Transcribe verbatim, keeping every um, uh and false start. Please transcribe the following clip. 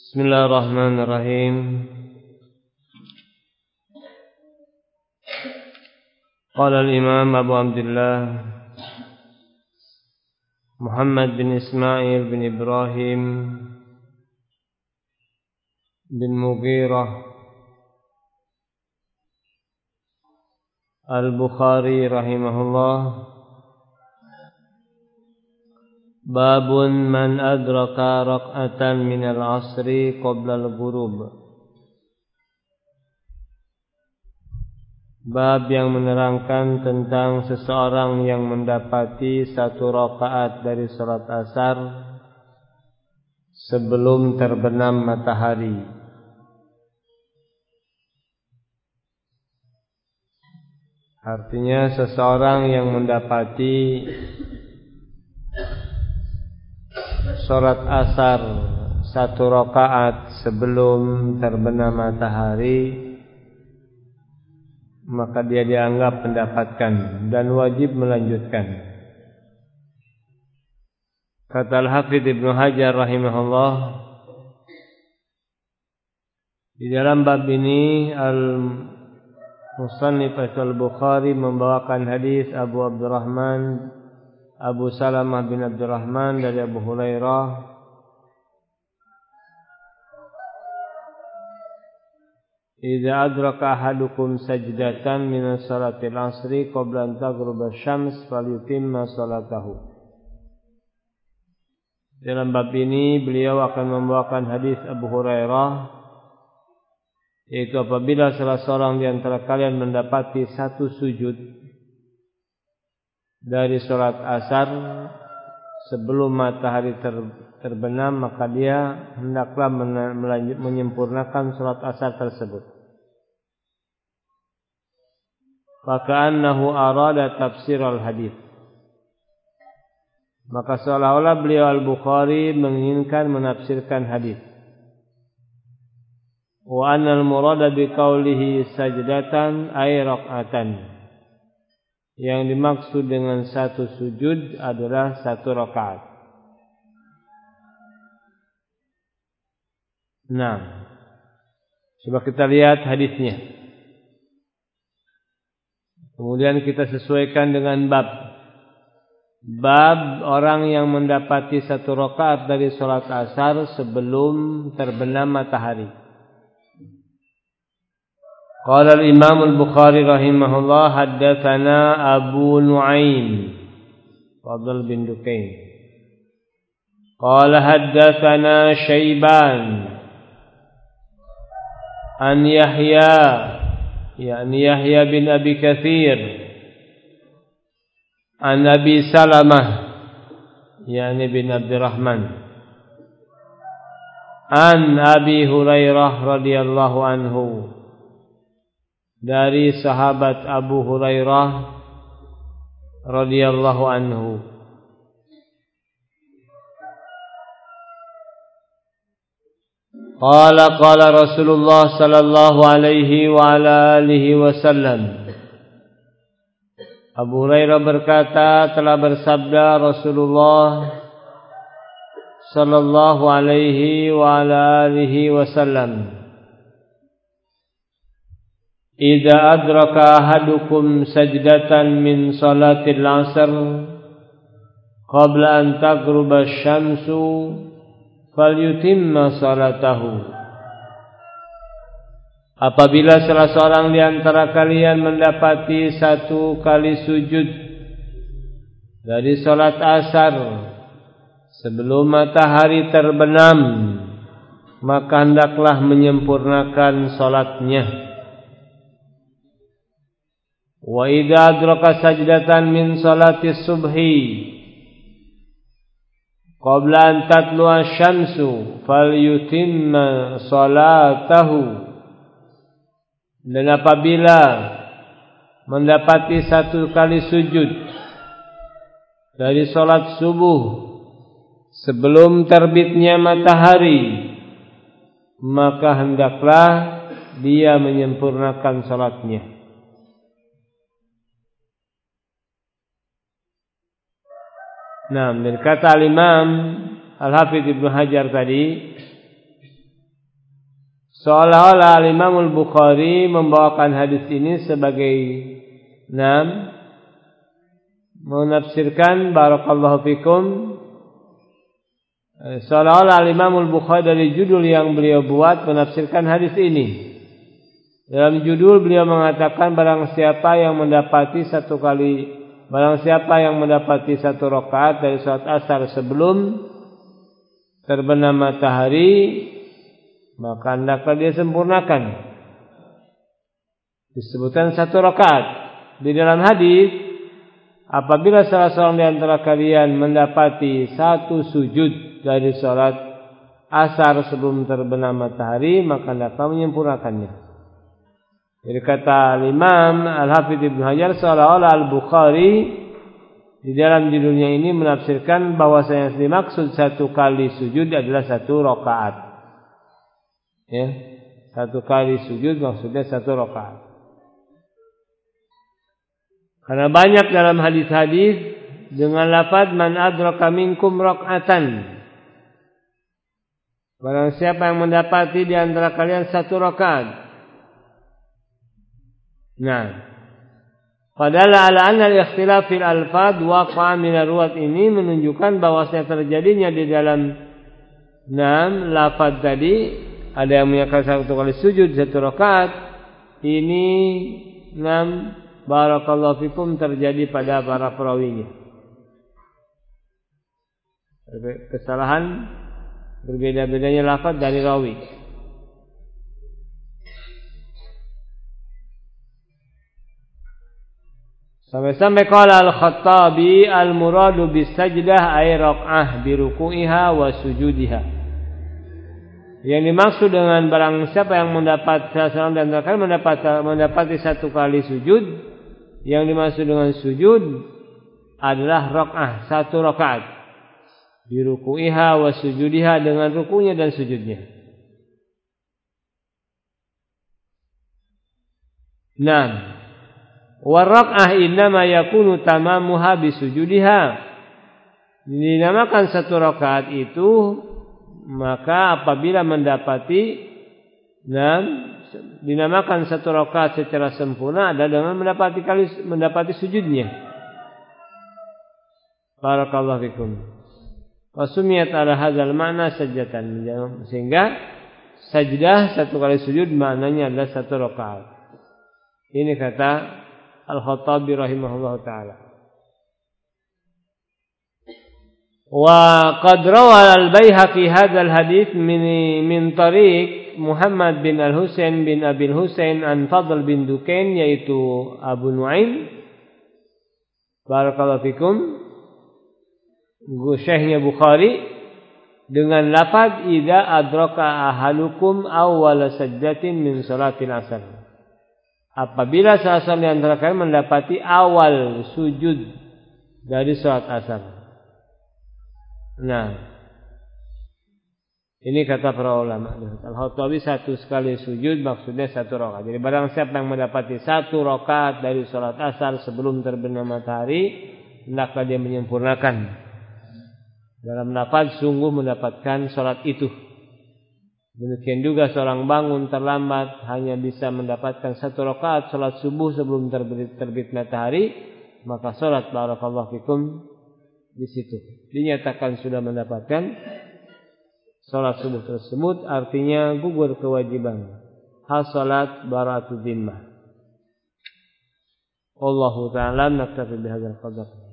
Bismillahirrahmanirrahim. Qala al-Imam Abu Abdullah Muhammad bin Ismail bin Ibrahim bin Mughirah Al-Bukhari rahimahullah, Babun man adraka rak'atan minal asri qabla al-ghurub. Bab yang menerangkan tentang seseorang yang mendapati satu rakaat dari salat asar sebelum terbenam matahari. Artinya seseorang yang mendapati salat asar satu rakaat sebelum terbenam matahari, maka dia dianggap mendapatkan dan wajib melanjutkan. Kata Al-Hafidz Ibnu Hajar rahimahullah, di dalam bab ini Al-Musannif Al-Bukhari membawakan hadis Abu Abdurrahman Abu Salamah bin Abdurrahman dari Abu Hurairah Idza adraka ahadukum sajdatan min salatil asri qabla an taghruba asy-syams falyutimma salatahu. Dalam bab ini beliau akan membawakan hadis Abu Hurairah, yaitu apabila salah seorang di antara kalian mendapati satu sujud dari salat asar sebelum matahari ter, terbenam, maka dia hendaklah melanjut, menyempurnakan salat asar tersebut. Faka'annahu arada tafsir al-hadis. Maka seolah-olah beliau Al-Bukhari menginginkan menafsirkan hadis. Wa annal murada biqaulihi sajdatan ay rak'atan. Yang dimaksud dengan satu sujud adalah satu rakaat. Nah, coba kita lihat hadisnya. Kemudian kita sesuaikan dengan bab. Bab orang yang mendapati satu rakaat dari salat asar sebelum terbenam matahari. Qala al-Imam al-Bukhari rahimahullah, haddatsana Abu Nu'aim Fadl bin Dukain. Qala haddatsana Syaiban an Yahya, yakni Yahya bin Abi Katsir, an Abi Salamah, yakni bin Abdurrahman, an Abi Hurairah radhiyallahu anhu, dari sahabat Abu Hurairah radhiyallahu anhu. Qala qala Rasulullah sallallahu alaihi wa ala alihi wasallam. Abu Hurairah berkata, telah bersabda Rasulullah sallallahu alaihi wa ala alihi wasallam, Idza adraka ahadukum sajdatan min salatil asr qabla an taghruba asy-syamsu falyutimma salatahu. Apabila salah seorang di antara kalian mendapati satu kali sujud dari salat asar sebelum matahari terbenam, maka hendaklah menyempurnakan salatnya. Wa idza adraka sajdatan min salati subhi qabla an tatlu'a asy-syamsu falyutimma salatahu. Dan apabila mendapati satu kali sujud dari salat subuh sebelum terbitnya matahari, maka hendaklah dia menyempurnakan salatnya. Nah, dari kata Al-Imam Al-Hafidz Ibnu Hajar tadi, seolah-olah Imam Al-Bukhari membawakan hadis ini sebagai enam menafsirkan barakallahu fikum, seolah-olah Imam Al-Bukhari dari judul yang beliau buat menafsirkan hadis ini. Dalam judul beliau mengatakan barang siapa yang mendapati satu kali barang siapa yang mendapati satu rakaat dari salat asar sebelum terbenam matahari, maka hendaklah dia sempurnakan. Disebutkan satu rakaat. Di dalam hadis, apabila salah seorang di antara kalian mendapati satu sujud dari salat asar sebelum terbenam matahari, maka hendaklah menyempurnakannya. Jadi kata Imam Al-Hafidz Ibnu Hajar, seolah-olah Al-Bukhari di dalam judulnya ini menafsirkan bahwasanya yang dimaksud satu kali sujud adalah satu rakaat. Ya, satu kali sujud maksudnya satu rakaat. Karena banyak dalam hadis-hadis dengan lafaz man adraka minkum rak'atan. Barang siapa yang mendapati di antara kalian satu rakaat. Nah, padahal ala anna al-ikhtilaf fil alfaz waqa'a min ar-ruwat ini menunjukkan bahwasanya terjadinya di dalam enam lafaz tadi ada yang menyatakan satu kali sujud satu rakaat. Ini enam barakallahu fikum terjadi pada para perawinya. Kesalahan berbeda-bedanya lafaz dari rawi. Sampai-sampai qala al-Khattabi al-muradu bis-sajdah ay raq'ah bi ruku'iha wa sujudiha. Yang dimaksud dengan barang siapa yang mendapat seseorang dan akan mendapat mendapati satu kali sujud, yang dimaksud dengan sujud adalah raq'ah, satu rakaat. Bi ruku'iha wa sujudiha, dengan rukunya dan sujudnya. Nah, warraq'ah innama yakunu tamamuha bisujudiha. Dinamakan satu rakaat itu maka apabila mendapati nah, dinamakan satu rakaat secara sempurna adalah dengan mendapati kali mendapati sujudnya. Barakallahu fikum. Wasumiyat ala hadzal ma'na sajdatan, sehingga sajdah satu kali sujud maknanya adalah satu rakaat. Ini kata Al-Khattabi rahimahullah ta'ala. Wa qad rawa al-Baihaqi hadzal hadits min min tariq Muhammad bin Al-Husain bin Abi Al-Husain an Fadl bin Dukain, yaitu Abu Nuaim. Barakallahu fikum. Syekhnya Bukhari dengan lafaz idza adraka ahalukum awwala sajdatin min salatil asar. Apabila salah seorang di antara kalian mendapati awal sujud dari salat asar. Nah, ini kata para ulama. Al-Khattabi satu sekali sujud maksudnya satu rakaat. Jadi barang siapa yang mendapati satu rakaat dari salat asar sebelum terbenam matahari, hendaklah dia menyempurnakan. Dalam lafaz sungguh mendapatkan salat itu. Demikian juga seorang bangun terlambat hanya bisa mendapatkan satu rakaat salat subuh sebelum terbit, terbit matahari, maka salat barakallahu fikum di situ dinyatakan sudah mendapatkan salat subuh tersebut, artinya gugur kewajiban hal salat bara'atu dhimmah. Wallahu ta'ala naktafi bihadzal qadar.